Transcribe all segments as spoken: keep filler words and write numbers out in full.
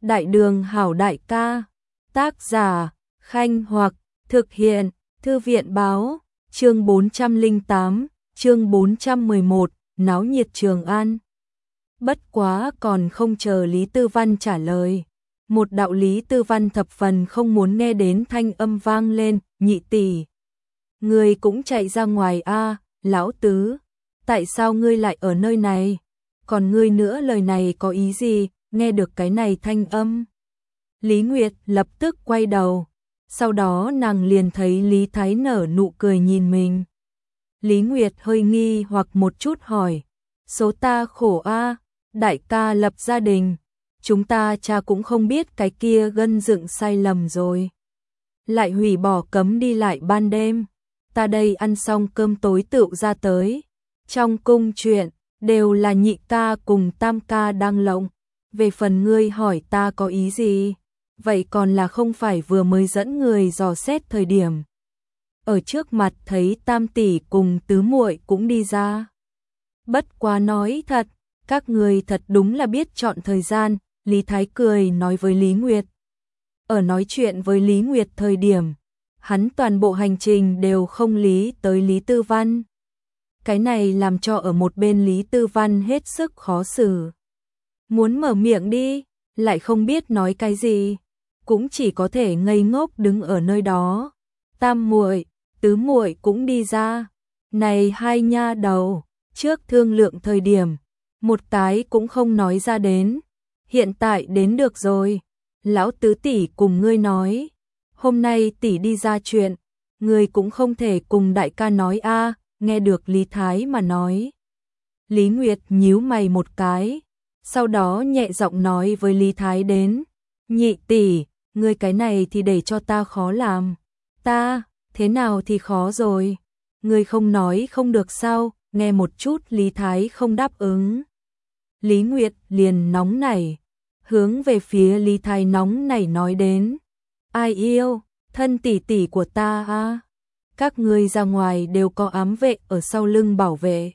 Đại đường hảo đại ca, tác giả, Khanh Hoặc, thực hiện, Thư viện báo, chương bốn trăm lẻ tám, chương bốn trăm mười một, náo nhiệt Trường An. Bất quá còn không chờ Lý Tư Văn trả lời. Một đạo Lý Tư Văn thập phần không muốn nghe đến thanh âm vang lên, nhị tỷ. Ngươi cũng chạy ra ngoài a, lão tứ, tại sao ngươi lại ở nơi này? Còn ngươi nữa lời này có ý gì, nghe được cái này thanh âm. Lý Nguyệt lập tức quay đầu, sau đó nàng liền thấy Lý Thái nở nụ cười nhìn mình. Lý Nguyệt hơi nghi hoặc một chút hỏi, số ta khổ a, đại ca lập gia đình, chúng ta cha cũng không biết cái kia gân dựng sai lầm rồi. Lại hủy bỏ cấm đi lại ban đêm, ta đây ăn xong cơm tối tựu ra tới. Trong cung chuyện, đều là nhị ca cùng tam ca đang lộng, về phần ngươi hỏi ta có ý gì, vậy còn là không phải vừa mới dẫn người dò xét thời điểm. Ở trước mặt thấy tam tỷ cùng tứ muội cũng đi ra. Bất quá nói thật, các người thật đúng là biết chọn thời gian, Lý Thái cười nói với Lý Nguyệt. Ở nói chuyện với Lý Nguyệt thời điểm, hắn toàn bộ hành trình đều không lý tới Lý Tư Văn. Cái này làm cho ở một bên Lý Tư Văn hết sức khó xử. Muốn mở miệng đi, lại không biết nói cái gì, cũng chỉ có thể ngây ngốc đứng ở nơi đó. Tam muội, tứ muội cũng đi ra. Này hai nha đầu, trước thương lượng thời điểm, một cái cũng không nói ra đến. Hiện tại đến được rồi, lão tứ tỷ cùng ngươi nói, hôm nay tỷ đi ra chuyện, ngươi cũng không thể cùng đại ca nói a. Nghe được Lý Thái mà nói. Lý Nguyệt nhíu mày một cái, sau đó nhẹ giọng nói với Lý Thái đến, nhị tỷ, ngươi cái này thì để cho ta khó làm. Ta, thế nào thì khó rồi, ngươi không nói không được sao, nghe một chút Lý Thái không đáp ứng. Lý Nguyệt liền nóng nảy, hướng về phía Lý Thái nóng nảy nói đến, ai yêu, thân tỷ tỷ của ta a. Các ngươi ra ngoài đều có ám vệ ở sau lưng bảo vệ.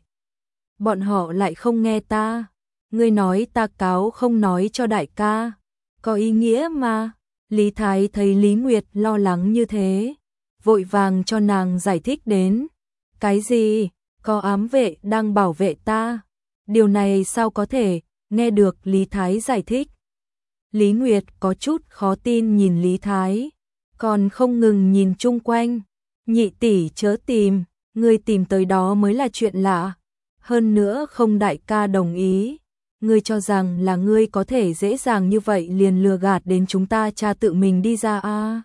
Bọn họ lại không nghe ta. Ngươi nói ta cáo không nói cho đại ca. Có ý nghĩa mà. Lý Thái thấy Lý Nguyệt lo lắng như thế, vội vàng cho nàng giải thích đến. Cái gì? Có ám vệ đang bảo vệ ta? Điều này sao có thể? Nghe được Lý Thái giải thích. Lý Nguyệt có chút khó tin nhìn Lý Thái, còn không ngừng nhìn chung quanh. Nhị tỷ chớ tìm, ngươi tìm tới đó mới là chuyện lạ. Hơn nữa không đại ca đồng ý. Ngươi cho rằng là ngươi có thể dễ dàng như vậy liền lừa gạt đến chúng ta cha tự mình đi ra à.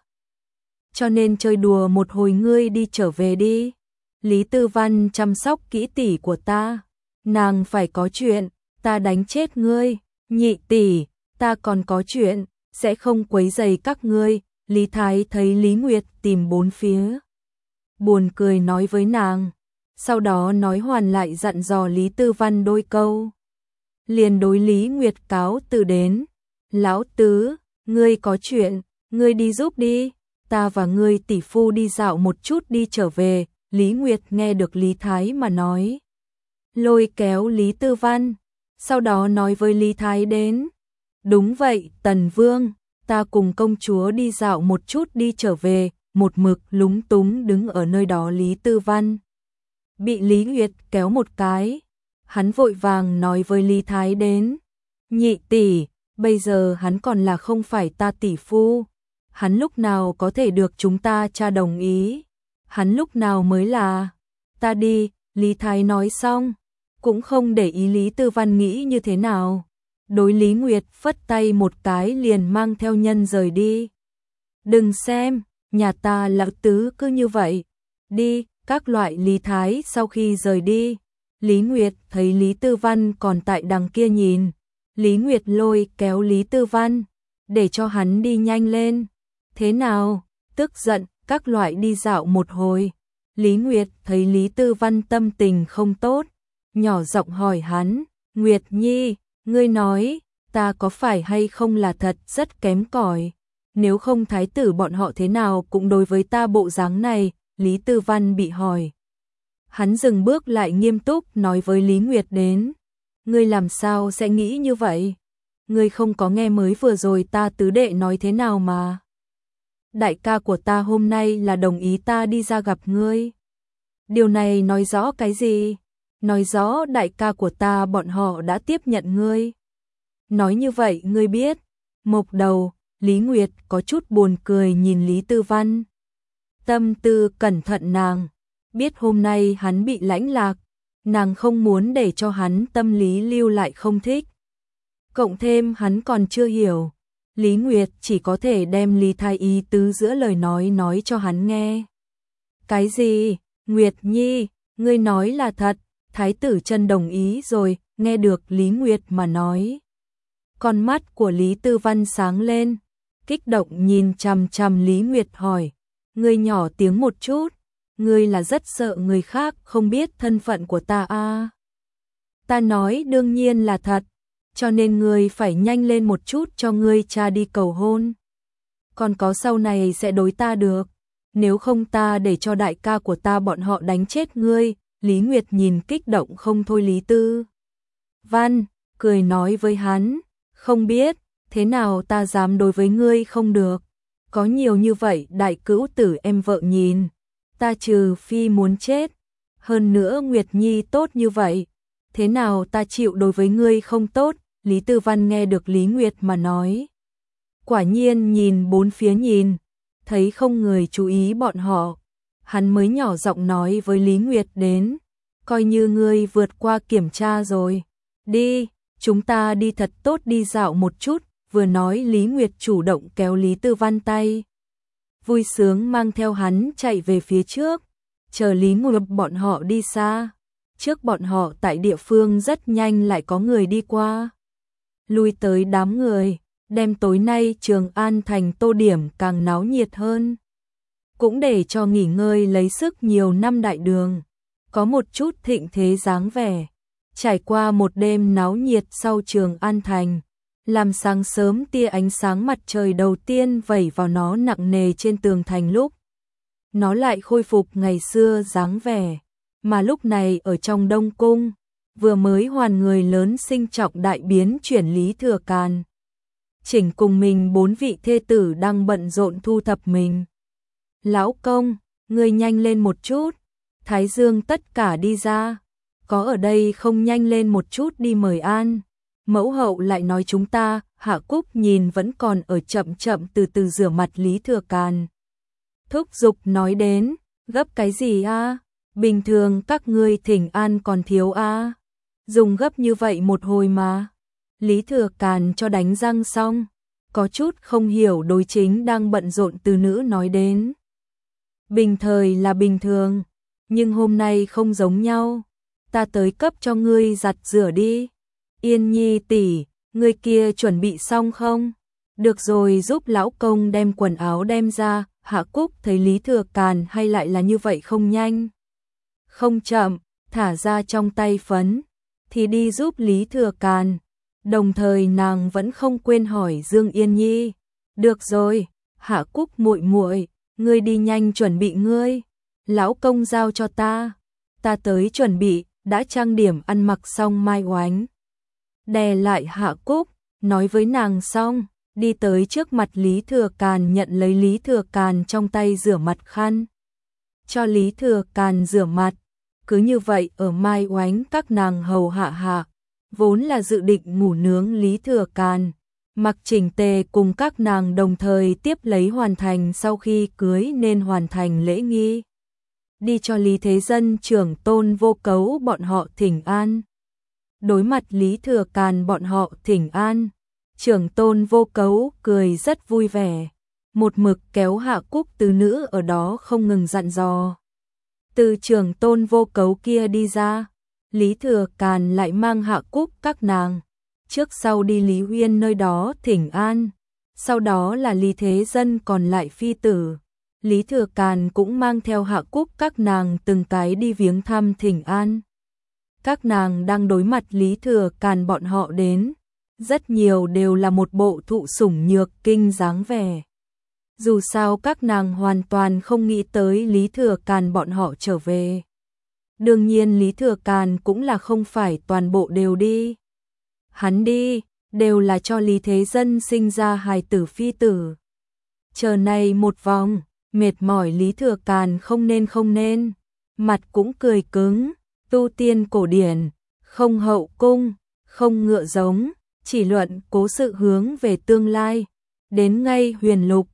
Cho nên chơi đùa một hồi ngươi đi trở về đi. Lý Tư Văn chăm sóc kỹ tỷ của ta. Nàng phải có chuyện, ta đánh chết ngươi. Nhị tỷ, ta còn có chuyện, sẽ không quấy rầy các ngươi. Lý Thái thấy Lý Nguyệt tìm bốn phía, buồn cười nói với nàng, sau đó nói hoàn lại dặn dò Lý Tư Văn đôi câu. Liền đối Lý Nguyệt cáo từ đến, lão tứ, ngươi có chuyện, ngươi đi giúp đi, ta và ngươi tỷ phu đi dạo một chút đi trở về. Lý Nguyệt nghe được Lý Thái mà nói, lôi kéo Lý Tư Văn, sau đó nói với Lý Thái đến, đúng vậy Tần Vương, ta cùng công chúa đi dạo một chút đi trở về. Một mực lúng túng đứng ở nơi đó Lý Tư Văn bị Lý Nguyệt kéo một cái, hắn vội vàng nói với Lý Thái đến, nhị tỷ, bây giờ hắn còn là không phải ta tỷ phu, hắn lúc nào có thể được chúng ta cha đồng ý, hắn lúc nào mới là, ta đi. Lý Thái nói xong, cũng không để ý Lý Tư Văn nghĩ như thế nào, đối Lý Nguyệt phất tay một cái liền mang theo nhân rời đi. Đừng xem, nhà ta lão tứ cứ như vậy, đi. Các loại. Lý Thái sau khi rời đi, Lý Nguyệt thấy Lý Tư Văn còn tại đằng kia nhìn, Lý Nguyệt lôi kéo Lý Tư Văn, để cho hắn đi nhanh lên. Thế nào, tức giận? Các loại đi dạo một hồi, Lý Nguyệt thấy Lý Tư Văn tâm tình không tốt, nhỏ giọng hỏi hắn, Nguyệt Nhi, ngươi nói, ta có phải hay không là thật rất kém cỏi? Nếu không thái tử bọn họ thế nào cũng đối với ta bộ dáng này. Lý Tư Văn bị hỏi. Hắn dừng bước lại nghiêm túc nói với Lý Nguyệt đến. Ngươi làm sao sẽ nghĩ như vậy? ngươi không có nghe mới vừa rồi ta tứ đệ nói thế nào mà. Đại ca của ta hôm nay là đồng ý ta đi ra gặp ngươi. Điều này nói rõ cái gì? Nói rõ đại ca của ta bọn họ đã tiếp nhận ngươi. Nói như vậy ngươi biết. Mộc đầu, Lý Nguyệt có chút buồn cười nhìn Lý Tư Văn. Tâm tư cẩn thận nàng, biết hôm nay hắn bị lãnh lạc, nàng không muốn để cho hắn tâm lý lưu lại không thích. Cộng thêm hắn còn chưa hiểu, Lý Nguyệt chỉ có thể đem Lý Thái ý tứ giữa lời nói nói cho hắn nghe. Cái gì? Nguyệt Nhi, ngươi nói là thật, Thái tử Chân đồng ý rồi, nghe được Lý Nguyệt mà nói. Con mắt của Lý Tư Văn sáng lên, kích động nhìn chằm chằm Lý Nguyệt hỏi, ngươi nhỏ tiếng một chút, ngươi là rất sợ người khác không biết thân phận của ta à? Ta nói đương nhiên là thật, cho nên ngươi phải nhanh lên một chút cho ngươi cha đi cầu hôn. Còn có sau này sẽ đối ta được, nếu không ta để cho đại ca của ta bọn họ đánh chết ngươi. Lý Nguyệt nhìn kích động không thôi Lý Tư Văn, cười nói với hắn, không biết, thế nào ta dám đối với ngươi không được. Có nhiều như vậy đại cữu tử em vợ nhìn, ta trừ phi muốn chết. Hơn nữa Nguyệt Nhi tốt như vậy, thế nào ta chịu đối với ngươi không tốt. Lý Tư Văn nghe được Lý Nguyệt mà nói. Quả nhiên nhìn bốn phía nhìn, thấy không người chú ý bọn họ. Hắn mới nhỏ giọng nói với Lý Nguyệt đến, coi như ngươi vượt qua kiểm tra rồi. Đi, chúng ta đi thật tốt đi dạo một chút. Vừa nói Lý Nguyệt chủ động kéo Lý Tư Văn tay. Vui sướng mang theo hắn chạy về phía trước, chờ Lý Nguyệt bọn họ đi xa. Trước bọn họ tại địa phương rất nhanh lại có người đi qua. Lui tới đám người, đem tối nay Trường An thành tô điểm càng náo nhiệt hơn. Cũng để cho nghỉ ngơi lấy sức nhiều năm đại đường, có một chút thịnh thế dáng vẻ. Trải qua một đêm náo nhiệt sau Trường An thành, làm sáng sớm tia ánh sáng mặt trời đầu tiên vẩy vào nó nặng nề trên tường thành lúc. Nó lại khôi phục ngày xưa dáng vẻ, mà lúc này ở trong Đông Cung, vừa mới hoàn người lớn sinh trọng đại biến chuyển Lý Thừa Càn. Chỉnh cùng mình bốn vị thê tử đang bận rộn thu thập mình. Lão công, người nhanh lên một chút, Thái Dương tất cả đi ra, có ở đây không nhanh lên một chút đi mời an. Mẫu hậu lại nói chúng ta. Hạ Cúc nhìn vẫn còn ở chậm chậm từ từ rửa mặt Lý Thừa Càn. Thúc giục nói đến, gấp cái gì a? Bình thường các ngươi thỉnh an còn thiếu a, dùng gấp như vậy một hồi mà. Lý Thừa Càn cho đánh răng xong, có chút không hiểu đối chính đang bận rộn từ nữ nói đến. Bình thời là bình thường, nhưng hôm nay không giống nhau, ta tới cấp cho ngươi giặt rửa đi. Yên Nhi tỷ, ngươi kia chuẩn bị xong không? Được rồi, giúp lão công đem quần áo đem ra. Hạ Cúc thấy Lý Thừa Càn hay lại là như vậy không nhanh, không chậm, thả ra trong tay phấn, thì đi giúp Lý Thừa Càn. Đồng thời nàng vẫn không quên hỏi Dương Yên Nhi, được rồi, Hạ Cúc muội muội, ngươi đi nhanh chuẩn bị ngươi, lão công giao cho ta, ta tới chuẩn bị. Đã trang điểm ăn mặc xong mai oánh, đè lại Hạ Cúc, nói với nàng xong, đi tới trước mặt Lý Thừa Càn nhận lấy Lý Thừa Càn trong tay rửa mặt khăn, cho Lý Thừa Càn rửa mặt. Cứ như vậy ở mai oánh các nàng hầu hạ hạ, vốn là dự định ngủ nướng Lý Thừa Càn, mặc chỉnh tề cùng các nàng đồng thời tiếp lấy hoàn thành sau khi cưới nên hoàn thành lễ nghi. Đi cho Lý Thế Dân trưởng tôn Vô Cấu bọn họ thỉnh an. Đối mặt Lý Thừa Càn bọn họ thỉnh an, trưởng tôn Vô Cấu cười rất vui vẻ, một mực kéo Hạ Cúc tứ nữ ở đó không ngừng dặn dò. Từ trưởng tôn Vô Cấu kia đi ra, Lý Thừa Càn lại mang Hạ Cúc các nàng, trước sau đi Lý Huyên nơi đó thỉnh an, sau đó là Lý Thế Dân còn lại phi tử. Lý Thừa Càn cũng mang theo Hạ Cúc các nàng từng cái đi viếng thăm thỉnh an. Các nàng đang đối mặt Lý Thừa Càn bọn họ đến, rất nhiều đều là một bộ thụ sủng nhược kinh dáng vẻ. Dù sao các nàng hoàn toàn không nghĩ tới Lý Thừa Càn bọn họ trở về. Đương nhiên Lý Thừa Càn cũng là không phải toàn bộ đều đi. Hắn đi, đều là cho Lý Thế Dân sinh ra hài tử phi tử. Chờ này một vòng, mệt mỏi Lý Thừa Càn không nên không nên, mặt cũng cười cứng, tu tiên cổ điển, không hậu cung, không ngựa giống, chỉ luận cố sự hướng về tương lai, đến ngay huyền lục,